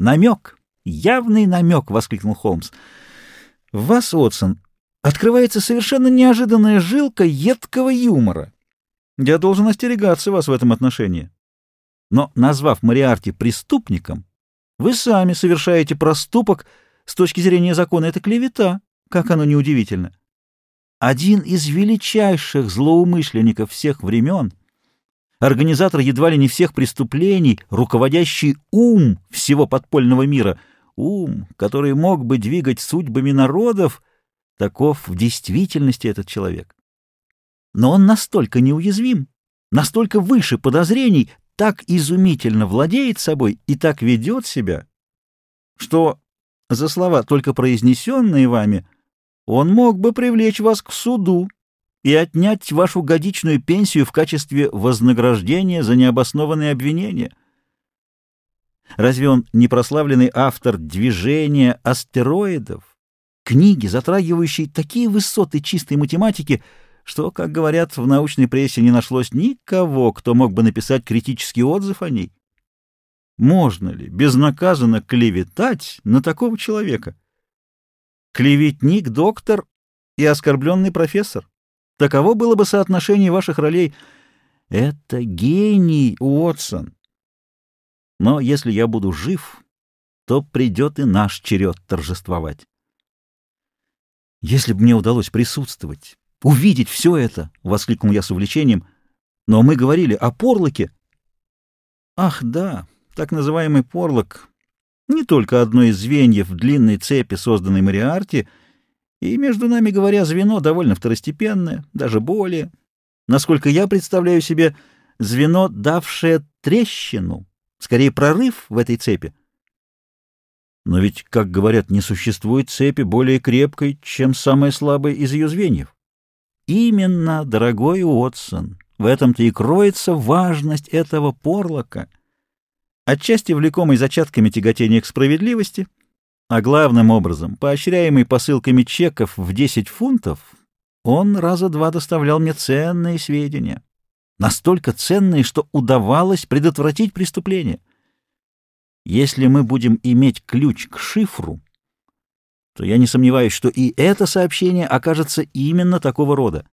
«Намек! Явный намек!» — воскликнул Холмс. «В вас, Уотсон, открывается совершенно неожиданная жилка едкого юмора. Я должен остерегаться вас в этом отношении. Но, назвав Мориарти преступником, вы сами совершаете проступок с точки зрения закона. Это клевета, как оно неудивительно. Один из величайших злоумышленников всех времен, организатор едва ли не всех преступлений, руководящий ум всего подпольного мира, ум, который мог бы двигать судьбами народов, таков в действительности этот человек. Но он настолько неуязвим, настолько выше подозрений, так изумительно владеет собой и так ведет себя, что за слова, только произнесенные вами, он мог бы привлечь вас к суду и отнять вашу годичную пенсию в качестве вознаграждения за необоснованные обвинения. Разве он не прославленный автор «Движения астероидов», книги, затрагивающей такие высоты чистой математики, что, как говорят в научной прессе, не нашлось никого, кто мог бы написать критический отзыв о ней? Можно ли безнаказанно клеветать на такого человека? Клеветник, доктор и оскорбленный профессор. Таково было бы соотношение ваших ролей. Это гений, Уотсон. Но если я буду жив, то придет и наш черед торжествовать. Если бы мне удалось присутствовать, увидеть все это, — воскликнул я с увлечением, — но мы говорили о Порлоке. Ах, да, так называемый Порлок — не только одно из звеньев в длинной цепи, созданной Мориарти, и, между нами говоря, звено довольно второстепенное, даже более, насколько я представляю себе, звено, давшее трещину, скорее прорыв в этой цепи. Но ведь, как говорят, не существует цепи более крепкой, чем самая слабая из ее звеньев. Именно, дорогой Уотсон, в этом-то и кроется важность этого Порлока. Отчасти влекомый зачатками тяготения к справедливости, а главным образом, поощряемый посылками чеков в 10 фунтов, он раза два доставлял мне ценные сведения. Настолько ценные, что удавалось предотвратить преступление. Если мы будем иметь ключ к шифру, то я не сомневаюсь, что и это сообщение окажется именно такого рода.